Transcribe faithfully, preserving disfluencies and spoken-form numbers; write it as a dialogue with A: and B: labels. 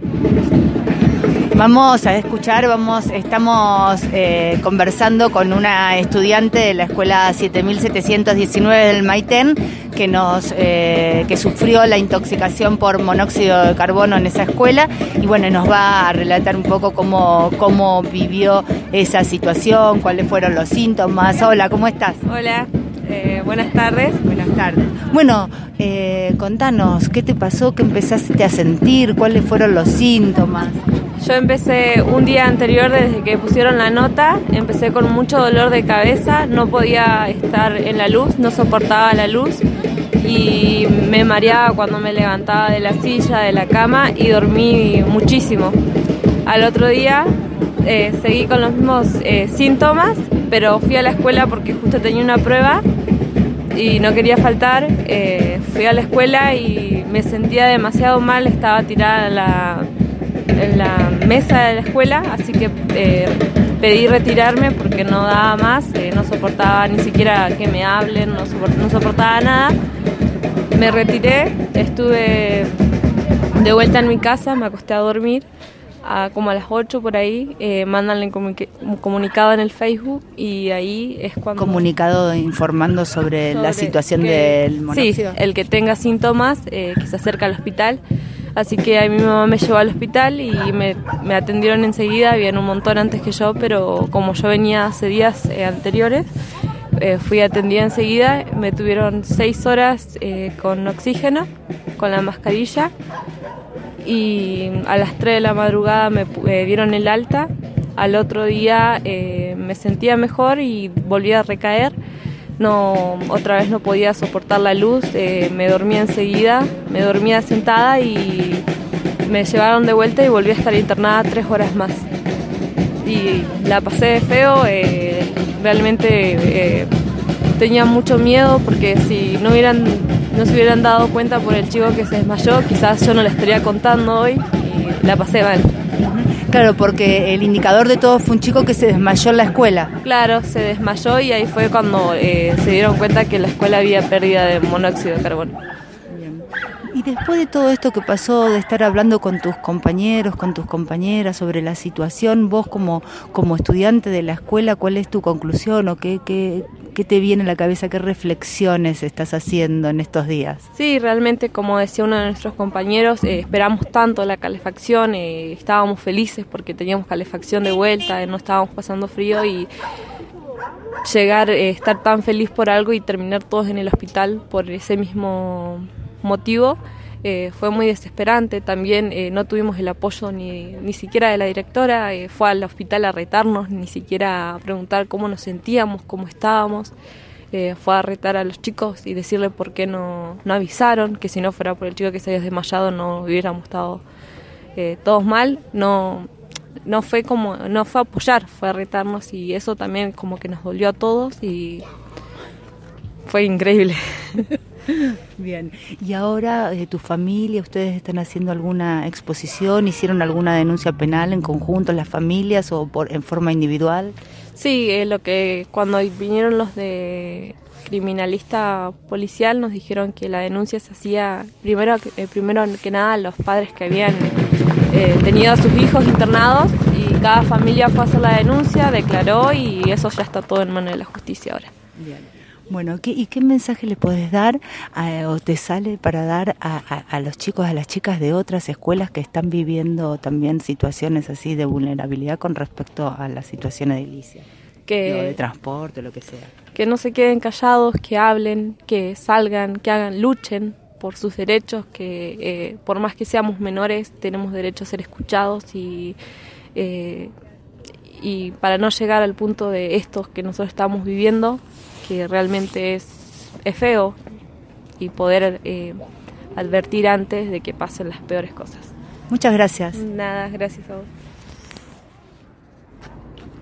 A: Vamos a escuchar, vamos, estamos eh, conversando con una estudiante de la escuela siete mil setecientos diecinueve del Maitén que nos eh, que sufrió la intoxicación por monóxido de carbono en esa escuela y bueno, nos va a relatar un poco cómo, cómo vivió esa situación, cuáles fueron los síntomas. Hola, ¿cómo estás?
B: Hola, eh, buenas tardes.
A: Buenas tardes. Bueno, eh, contanos, ¿qué te pasó? ¿Qué empezaste a sentir? ¿Cuáles fueron los síntomas?
B: Yo empecé un día anterior, desde que pusieron la nota, empecé con mucho dolor de cabeza, no podía estar en la luz, no soportaba la luz y me mareaba cuando me levantaba de la silla, de la cama y dormí muchísimo. Al otro día eh, seguí con los mismos eh, síntomas, pero fui a la escuela porque justo tenía una prueba y no quería faltar. Eh, fui a la escuela y me sentía demasiado mal, estaba tirada en la... en la mesa de la escuela, así que eh, pedí retirarme porque no daba más, eh, no soportaba ni siquiera que me hablen, no, soport- no soportaba nada. Me retiré, estuve de vuelta en mi casa, me acosté a dormir, a, como a las ocho por ahí, eh, mandan el comunic- un comunicado en el Facebook y ahí es cuando...
A: Comunicado informando sobre, sobre la situación
B: que,
A: del monóxido.
B: Sí, el que tenga síntomas, eh, que se acerca al hospital. Así que a mi mamá me llevó al hospital y me, me atendieron enseguida, habían un montón antes que yo, pero como yo venía hace días eh, anteriores, eh, fui atendida enseguida, me tuvieron seis horas eh, con oxígeno, con la mascarilla, y a las tres de la madrugada me eh, dieron el alta. Al otro día eh, me sentía mejor y volví a recaer. No, otra vez no podía soportar la luz, eh, me dormía enseguida, me dormía sentada y me llevaron de vuelta y volví a estar internada tres horas más. Y la pasé feo, eh, realmente eh, tenía mucho miedo porque si no hubieran, no se hubieran dado cuenta por el chico que se desmayó, quizás yo no le estaría contando hoy y la pasé mal.
A: Claro, porque el indicador de todo fue un chico que se desmayó en la escuela.
B: Claro, se desmayó y ahí fue cuando eh, se dieron cuenta que la escuela había pérdida de monóxido de carbono.
A: Bien. Y después de todo esto que pasó, de estar hablando con tus compañeros, con tus compañeras sobre la situación, vos como, como estudiante de la escuela, ¿cuál es tu conclusión o qué, qué, qué te viene a la cabeza, qué reflexiones estás haciendo en estos días?
B: Sí, realmente, como decía uno de nuestros compañeros, eh, esperamos tanto la calefacción, eh, estábamos felices porque teníamos calefacción de vuelta, eh, no estábamos pasando frío y llegar, eh, estar tan feliz por algo y terminar todos en el hospital por ese mismo motivo, eh, fue muy desesperante. También eh, no tuvimos el apoyo ni, ni siquiera de la directora, eh, fue al hospital a retarnos, ni siquiera a preguntar cómo nos sentíamos, cómo estábamos. Eh, fue a retar a los chicos y decirle por qué no, no avisaron, que si no fuera por el chico que se había desmayado no hubiéramos estado eh, todos mal. No, no fue como, no fue a apoyar, fue a retarnos y eso también como que nos dolió a todos y fue increíble.
A: Bien, y ahora eh, tu familia, ¿ustedes están haciendo alguna exposición? ¿Hicieron alguna denuncia penal en conjunto, las familias o por en forma individual?
B: Sí, eh, lo que cuando vinieron los de criminalista policial nos dijeron que la denuncia se hacía primero, eh, primero que nada a los padres que habían eh, tenido a sus hijos internados y cada familia fue a hacer la denuncia, declaró y eso ya está todo en manos de la justicia ahora.
A: Bien. Bueno, ¿qué, ¿y qué mensaje le podés dar a, o te sale para dar a, a, a los chicos, a las chicas de otras escuelas que están viviendo también situaciones así de vulnerabilidad con respecto a la situación edilicia?
B: Que,
A: o de transporte, lo que sea.
B: Que no se queden callados, que hablen, que salgan, que hagan, luchen por sus derechos, que eh, por más que seamos menores tenemos derecho a ser escuchados y, eh, y para no llegar al punto de estos que nosotros estamos viviendo, que realmente es, es feo, y poder eh, advertir antes de que pasen las peores cosas.
A: Muchas gracias.
B: Nada, gracias a vos.